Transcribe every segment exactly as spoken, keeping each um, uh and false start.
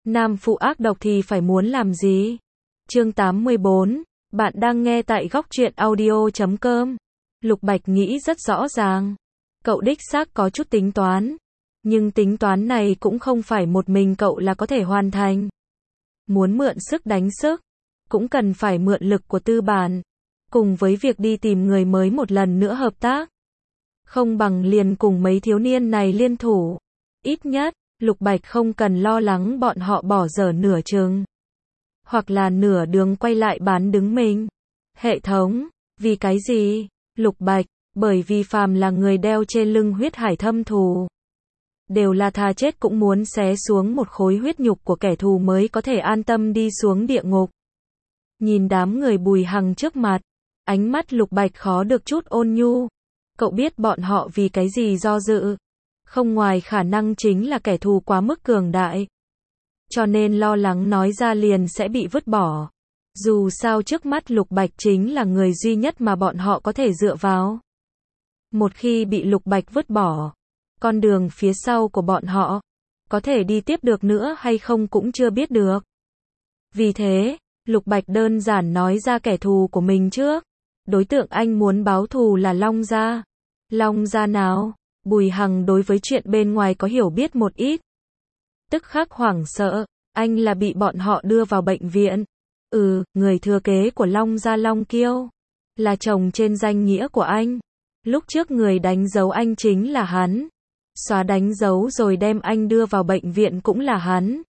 Nam phụ ác độc thì phải muốn làm gì? Chương tám mươi bốn, bạn đang nghe tại góc truyện audio chấm com. Lục Bạch nghĩ rất rõ ràng. Cậu đích xác có chút tính toán. Nhưng tính toán này cũng không phải một mình cậu là có thể hoàn thành. Muốn mượn sức đánh sức, cũng cần phải mượn lực của tư bản. Cùng với việc đi tìm người mới một lần nữa hợp tác. Không bằng liền cùng mấy thiếu niên này liên thủ. Ít nhất, Lục Bạch không cần lo lắng bọn họ bỏ dở nửa chừng. Hoặc là nửa đường quay lại bán đứng mình. Hệ thống, vì cái gì? Lục Bạch, bởi vì phàm là người đeo trên lưng huyết hải thâm thù. Đều là thà chết cũng muốn xé xuống một khối huyết nhục của kẻ thù mới có thể an tâm đi xuống địa ngục. Nhìn đám người Bùi Hằng trước mặt, ánh mắt Lục Bạch khó được chút ôn nhu. Cậu biết bọn họ vì cái gì do dự? Không ngoài khả năng chính là kẻ thù quá mức cường đại. Cho nên lo lắng nói ra liền sẽ bị vứt bỏ. Dù sao trước mắt Lục Bạch chính là người duy nhất mà bọn họ có thể dựa vào. Một khi bị Lục Bạch vứt bỏ, con đường phía sau của bọn họ, có thể đi tiếp được nữa hay không cũng chưa biết được. Vì thế, Lục Bạch đơn giản nói ra kẻ thù của mình trước. Đối tượng anh muốn báo thù là Long Gia. Long Gia nào? Bùi Hằng đối với chuyện bên ngoài có hiểu biết một ít. Tức khắc hoảng sợ, anh là bị bọn họ đưa vào bệnh viện. Ừ, người thừa kế của Long Gia Long Kiêu. Là chồng trên danh nghĩa của anh. Lúc trước người đánh dấu anh chính là hắn. Xóa đánh dấu rồi đem anh đưa vào bệnh viện cũng là hắn.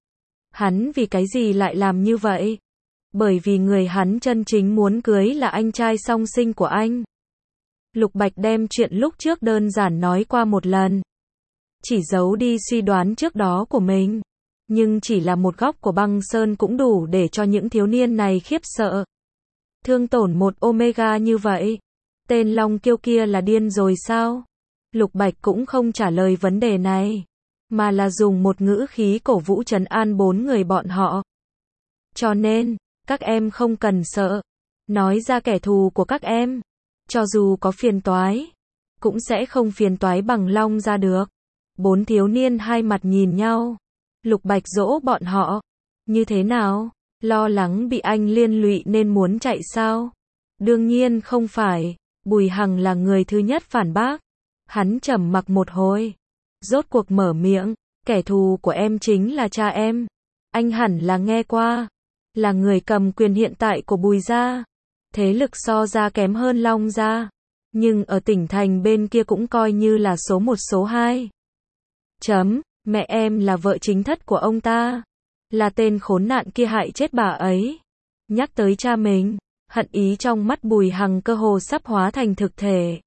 Hắn vì cái gì lại làm như vậy? Bởi vì người hắn chân chính muốn cưới là anh trai song sinh của anh. Lục Bạch đem chuyện lúc trước đơn giản nói qua một lần. Chỉ giấu đi suy đoán trước đó của mình. Nhưng chỉ là một góc của băng sơn cũng đủ để cho những thiếu niên này khiếp sợ. Thương tổn một Omega như vậy. Tên Long Kiêu kia là điên rồi sao? Lục Bạch cũng không trả lời vấn đề này. Mà là dùng một ngữ khí cổ vũ trấn an bốn người bọn họ. Cho nên, các em không cần sợ. Nói ra kẻ thù của các em. Cho dù có phiền toái, cũng sẽ không phiền toái bằng Long Gia được. Bốn thiếu niên hai mặt nhìn nhau. Lục Bạch dỗ bọn họ. Như thế nào? Lo lắng bị anh liên lụy nên muốn chạy sao? Đương nhiên không phải. Bùi Hằng là người thứ nhất phản bác. Hắn trầm mặc một hồi. Rốt cuộc mở miệng. Kẻ thù của em chính là cha em. Anh hẳn là nghe qua. Là người cầm quyền hiện tại của Bùi Gia. Thế lực so ra kém hơn Long Gia. Nhưng ở tỉnh thành bên kia cũng coi như là số một số hai. Chấm, mẹ em là vợ chính thất của ông ta. Là tên khốn nạn kia hại chết bà ấy. Nhắc tới cha mình, hận ý trong mắt Bùi Hằng cơ hồ sắp hóa thành thực thể.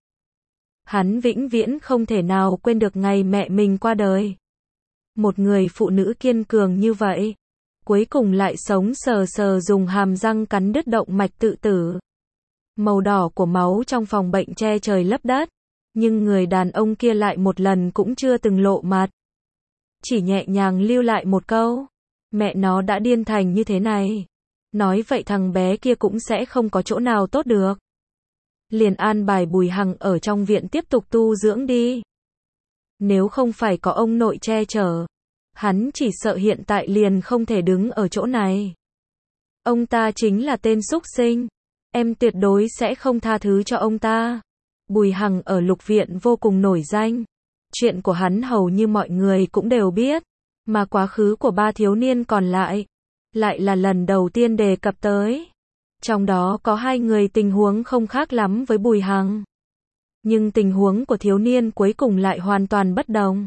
Hắn vĩnh viễn không thể nào quên được ngày mẹ mình qua đời. Một người phụ nữ kiên cường như vậy. Cuối cùng lại sống sờ sờ dùng hàm răng cắn đứt động mạch tự tử. Màu đỏ của máu trong phòng bệnh che trời lấp đất. Nhưng người đàn ông kia lại một lần cũng chưa từng lộ mặt. Chỉ nhẹ nhàng lưu lại một câu. Mẹ nó đã điên thành như thế này. Nói vậy thằng bé kia cũng sẽ không có chỗ nào tốt được. Liền an bài Bùi Hằng ở trong viện tiếp tục tu dưỡng đi. Nếu không phải có ông nội che chở. Hắn chỉ sợ hiện tại liền không thể đứng ở chỗ này. Ông ta chính là tên súc sinh. Em tuyệt đối sẽ không tha thứ cho ông ta. Bùi Hằng ở Lục Viện vô cùng nổi danh. Chuyện của hắn hầu như mọi người cũng đều biết. Mà quá khứ của ba thiếu niên còn lại. Lại là lần đầu tiên đề cập tới. Trong đó có hai người tình huống không khác lắm với Bùi Hằng. Nhưng tình huống của thiếu niên cuối cùng lại hoàn toàn bất đồng.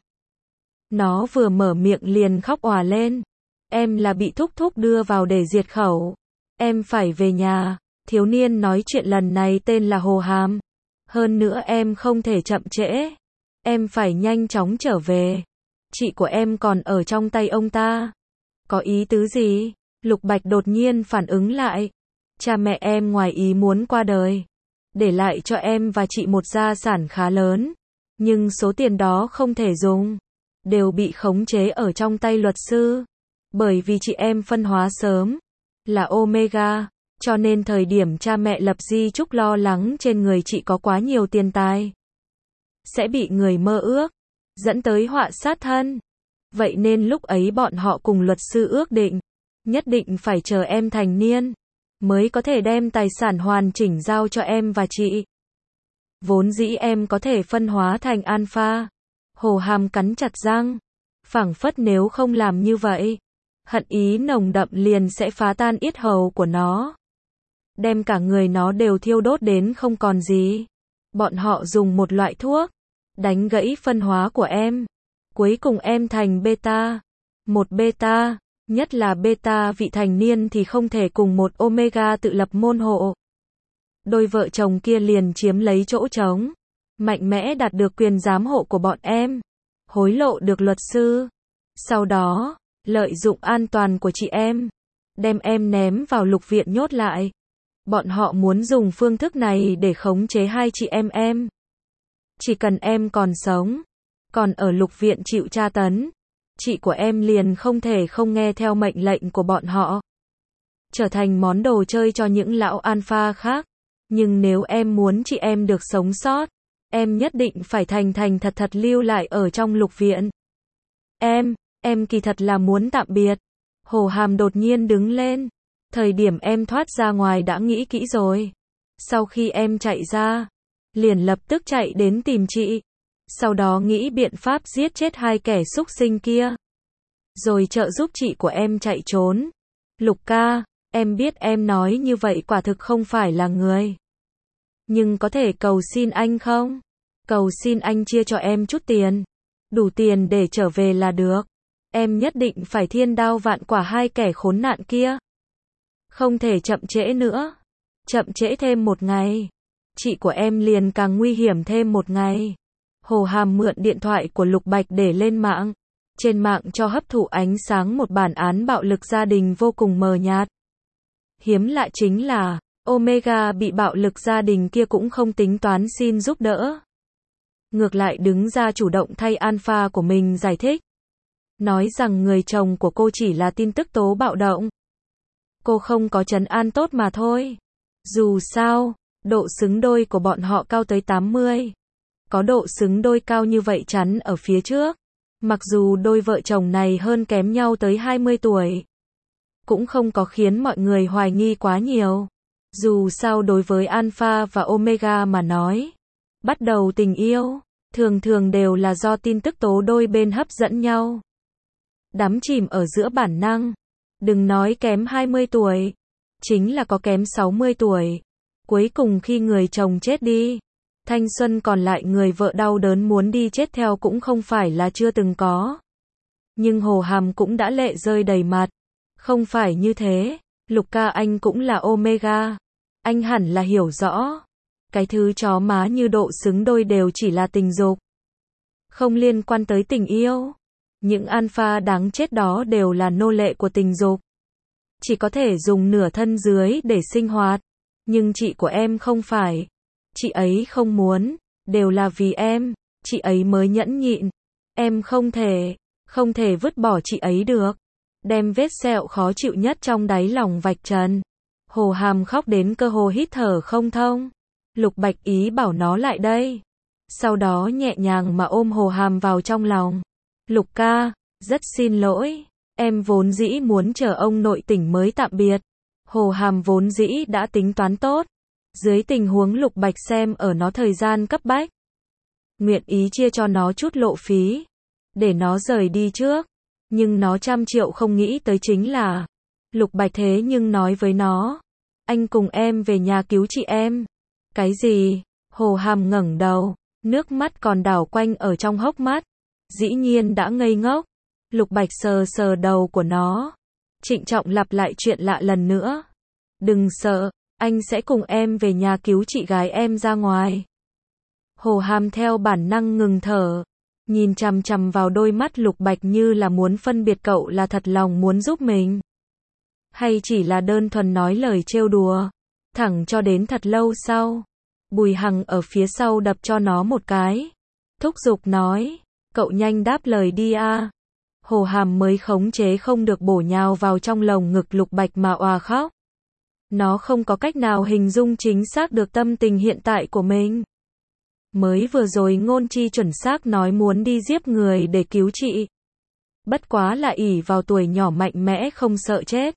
Nó vừa mở miệng liền khóc òa lên. Em là bị thúc thúc đưa vào để diệt khẩu. Em phải về nhà. Thiếu niên nói chuyện lần này tên là Hồ Hàm. Hơn nữa em không thể chậm trễ. Em phải nhanh chóng trở về. Chị của em còn ở trong tay ông ta. Có ý tứ gì? Lục Bạch đột nhiên phản ứng lại. Cha mẹ em ngoài ý muốn qua đời. Để lại cho em và chị một gia sản khá lớn. Nhưng số tiền đó không thể dùng. Đều bị khống chế ở trong tay luật sư. Bởi vì chị em phân hóa sớm. Là Omega. Cho nên thời điểm cha mẹ lập di chúc lo lắng trên người chị có quá nhiều tiền tài. Sẽ bị người mơ ước. Dẫn tới họa sát thân. Vậy nên lúc ấy bọn họ cùng luật sư ước định, nhất định phải chờ em thành niên, mới có thể đem tài sản hoàn chỉnh giao cho em và chị. Vốn dĩ em có thể phân hóa thành alpha. Hồ Hàm cắn chặt răng, phảng phất nếu không làm như vậy, hận ý nồng đậm liền sẽ phá tan yết hầu của nó, đem cả người nó đều thiêu đốt đến không còn gì. Bọn họ dùng một loại thuốc, đánh gãy phân hóa của em. Cuối cùng em thành beta. Một beta, nhất là beta vị thành niên thì không thể cùng một omega tự lập môn hộ. Đôi vợ chồng kia liền chiếm lấy chỗ trống, mạnh mẽ đạt được quyền giám hộ của bọn em, hối lộ được luật sư. Sau đó, lợi dụng an toàn của chị em, đem em ném vào lục viện nhốt lại. Bọn họ muốn dùng phương thức này để khống chế hai chị em em. Chỉ cần em còn sống, còn ở lục viện chịu tra tấn, chị của em liền không thể không nghe theo mệnh lệnh của bọn họ, trở thành món đồ chơi cho những lão alpha khác. Nhưng nếu em muốn chị em được sống sót, em nhất định phải thành thành thật thật lưu lại ở trong lục viện. Em, em kỳ thật là muốn tạm biệt. Hồ Hàm đột nhiên đứng lên. Thời điểm em thoát ra ngoài đã nghĩ kỹ rồi. Sau khi em chạy ra, liền lập tức chạy đến tìm chị. Sau đó nghĩ biện pháp giết chết hai kẻ xúc sinh kia, rồi trợ giúp chị của em chạy trốn. Lục ca, em biết em nói như vậy quả thực không phải là người. Nhưng có thể cầu xin anh không? Cầu xin anh chia cho em chút tiền. Đủ tiền để trở về là được. Em nhất định phải thiên đao vạn quả hai kẻ khốn nạn kia. Không thể chậm trễ nữa. Chậm trễ thêm một ngày, chị của em liền càng nguy hiểm thêm một ngày. Hồ Hàm mượn điện thoại của Lục Bạch để lên mạng. Trên mạng cho hấp thụ ánh sáng một bản án bạo lực gia đình vô cùng mờ nhạt. Hiếm lạ chính là, Omega bị bạo lực gia đình kia cũng không tính toán xin giúp đỡ. Ngược lại đứng ra chủ động thay alpha của mình giải thích. Nói rằng người chồng của cô chỉ là tin tức tố bạo động. Cô không có trấn an tốt mà thôi. Dù sao, độ xứng đôi của bọn họ cao tới tám mươi. Có độ xứng đôi cao như vậy chắn ở phía trước. Mặc dù đôi vợ chồng này hơn kém nhau tới hai mươi tuổi, cũng không có khiến mọi người hoài nghi quá nhiều. Dù sao đối với Alpha và Omega mà nói, bắt đầu tình yêu, thường thường đều là do tin tức tố đôi bên hấp dẫn nhau. Đắm chìm ở giữa bản năng. Đừng nói kém hai mươi tuổi, chính là có kém sáu mươi tuổi. Cuối cùng khi người chồng chết đi, thanh xuân còn lại người vợ đau đớn muốn đi chết theo cũng không phải là chưa từng có. Nhưng Hồ Hàm cũng đã lệ rơi đầy mặt. Không phải như thế, Lục ca anh cũng là Omega. Anh hẳn là hiểu rõ. Cái thứ chó má như độ xứng đôi đều chỉ là tình dục, không liên quan tới tình yêu. Những alpha đáng chết đó đều là nô lệ của tình dục, chỉ có thể dùng nửa thân dưới để sinh hoạt. Nhưng chị của em không phải. Chị ấy không muốn, đều là vì em, chị ấy mới nhẫn nhịn. Em không thể, không thể vứt bỏ chị ấy được. Đem vết sẹo khó chịu nhất trong đáy lòng vạch trần. Hồ Hàm khóc đến cơ hồ hít thở không thông. Lục Bạch ý bảo nó lại đây. Sau đó nhẹ nhàng mà ôm Hồ Hàm vào trong lòng. Lục ca, rất xin lỗi. Em vốn dĩ muốn chờ ông nội tỉnh mới tạm biệt. Hồ Hàm vốn dĩ đã tính toán tốt. Dưới tình huống Lục Bạch xem ở nó thời gian cấp bách, nguyện ý chia cho nó chút lộ phí, để nó rời đi trước. Nhưng nó trăm triệu không nghĩ tới chính là, Lục Bạch thế nhưng nói với nó, anh cùng em về nhà cứu chị em. Cái gì? Hồ Hàm ngẩng đầu, nước mắt còn đảo quanh ở trong hốc mắt. Dĩ nhiên đã ngây ngốc. Lục Bạch sờ sờ đầu của nó, trịnh trọng lặp lại chuyện lạ lần nữa. Đừng sợ, anh sẽ cùng em về nhà cứu chị gái em ra ngoài. Hồ Hàm theo bản năng ngừng thở, nhìn chằm chằm vào đôi mắt Lục Bạch như là muốn phân biệt cậu là thật lòng muốn giúp mình, hay chỉ là đơn thuần nói lời trêu đùa. Thẳng cho đến thật lâu sau, Bùi Hằng ở phía sau đập cho nó một cái, thúc giục nói, cậu nhanh đáp lời đi a. Hồ Hàm mới khống chế không được bổ nhào vào trong lồng ngực Lục Bạch mà òa khóc. Nó không có cách nào hình dung chính xác được tâm tình hiện tại của mình. Mới vừa rồi ngôn chi chuẩn xác nói muốn đi giết người để cứu chị. Bất quá là ỷ vào tuổi nhỏ mạnh mẽ không sợ chết.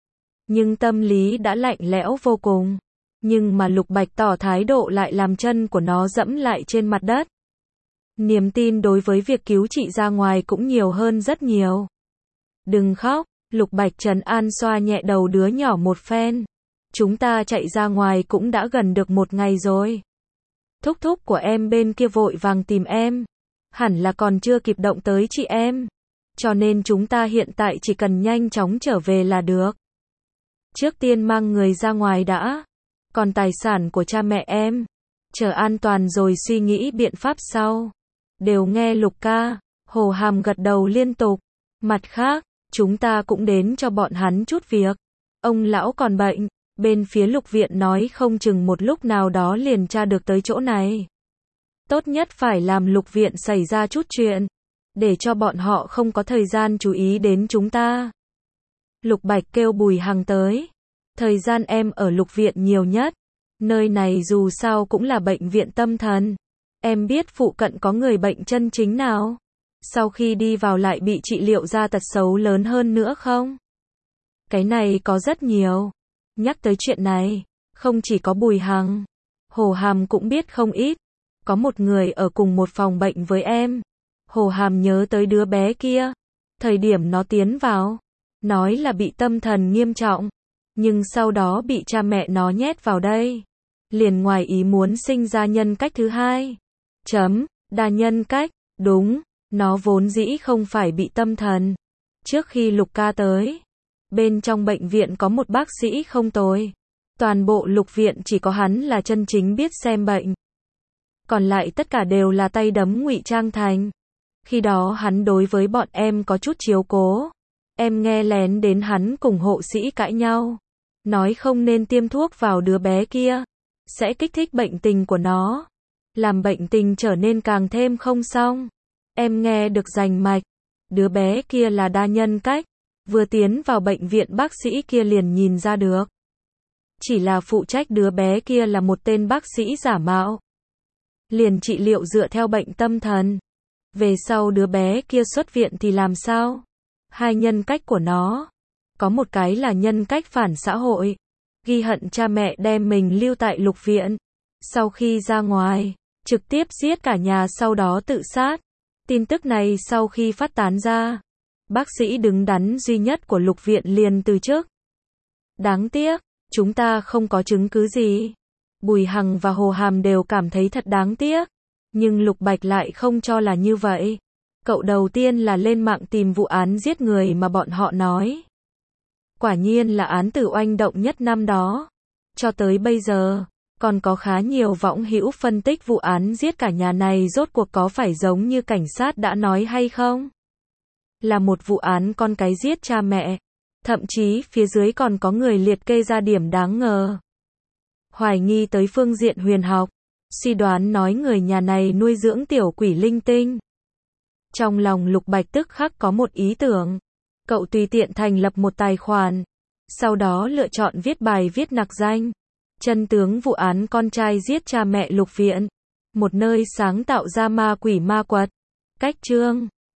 Nhưng tâm lý đã lạnh lẽo vô cùng. Nhưng mà Lục Bạch tỏ thái độ lại làm chân của nó dẫm lại trên mặt đất. Niềm tin đối với việc cứu chị ra ngoài cũng nhiều hơn rất nhiều. Đừng khóc, Lục Bạch trấn an xoa nhẹ đầu đứa nhỏ một phen. Chúng ta chạy ra ngoài cũng đã gần được một ngày rồi. Thúc thúc của em bên kia vội vàng tìm em. Hẳn là còn chưa kịp động tới chị em. Cho nên chúng ta hiện tại chỉ cần nhanh chóng trở về là được. Trước tiên mang người ra ngoài đã. Còn tài sản của cha mẹ em, chờ an toàn rồi suy nghĩ biện pháp sau. Đều nghe Lục ca, Hồ Hàm gật đầu liên tục. Mặt khác, chúng ta cũng đến cho bọn hắn chút việc. Ông lão còn bệnh, bên phía Lục viện nói không chừng một lúc nào đó liền tra được tới chỗ này. Tốt nhất phải làm Lục viện xảy ra chút chuyện, để cho bọn họ không có thời gian chú ý đến chúng ta. Lục Bạch kêu Bùi Hằng tới. Thời gian em ở Lục viện nhiều nhất. Nơi này dù sao cũng là bệnh viện tâm thần. Em biết phụ cận có người bệnh chân chính nào? Sau khi đi vào lại bị trị liệu ra tật xấu lớn hơn nữa không? Cái này có rất nhiều. Nhắc tới chuyện này, không chỉ có Bùi Hằng, Hồ Hàm cũng biết không ít. Có một người ở cùng một phòng bệnh với em. Hồ Hàm nhớ tới đứa bé kia. Thời điểm nó tiến vào, nói là bị tâm thần nghiêm trọng. Nhưng sau đó bị cha mẹ nó nhét vào đây. Liền ngoài ý muốn sinh ra nhân cách thứ hai. Chấm, đa nhân cách, đúng, nó vốn dĩ không phải bị tâm thần. Trước khi Lục ca tới, bên trong bệnh viện có một bác sĩ không tồi. Toàn bộ Lục viện chỉ có hắn là chân chính biết xem bệnh. Còn lại tất cả đều là tay đấm ngụy trang thành. Khi đó hắn đối với bọn em có chút chiếu cố. Em nghe lén đến hắn cùng hộ sĩ cãi nhau. Nói không nên tiêm thuốc vào đứa bé kia. Sẽ kích thích bệnh tình của nó. Làm bệnh tình trở nên càng thêm không xong. Em nghe được rành mạch. Đứa bé kia là đa nhân cách. Vừa tiến vào bệnh viện bác sĩ kia liền nhìn ra được. Chỉ là phụ trách đứa bé kia là một tên bác sĩ giả mạo. Liền trị liệu dựa theo bệnh tâm thần. Về sau đứa bé kia xuất viện thì làm sao? Hai nhân cách của nó. Có một cái là nhân cách phản xã hội. Ghi hận cha mẹ đem mình lưu tại Lục viện. Sau khi ra ngoài, trực tiếp giết cả nhà sau đó tự sát. Tin tức này sau khi phát tán ra, bác sĩ đứng đắn duy nhất của Lục viện liền từ chức. Đáng tiếc, chúng ta không có chứng cứ gì. Bùi Hằng và Hồ Hàm đều cảm thấy thật đáng tiếc. Nhưng Lục Bạch lại không cho là như vậy. Cậu đầu tiên là lên mạng tìm vụ án giết người mà bọn họ nói. Quả nhiên là án tử oanh động nhất năm đó. Cho tới bây giờ, còn có khá nhiều võng hữu phân tích vụ án giết cả nhà này rốt cuộc có phải giống như cảnh sát đã nói hay không? Là một vụ án con cái giết cha mẹ. Thậm chí phía dưới còn có người liệt kê ra điểm đáng ngờ. Hoài nghi tới phương diện huyền học. Suy đoán nói người nhà này nuôi dưỡng tiểu quỷ linh tinh. Trong lòng Lục Bạch tức khắc có một ý tưởng. Cậu tùy tiện thành lập một tài khoản. Sau đó lựa chọn viết bài viết nặc danh. Chân tướng vụ án con trai giết cha mẹ Lục viện. Một nơi sáng tạo ra ma quỷ ma quật. Cách chương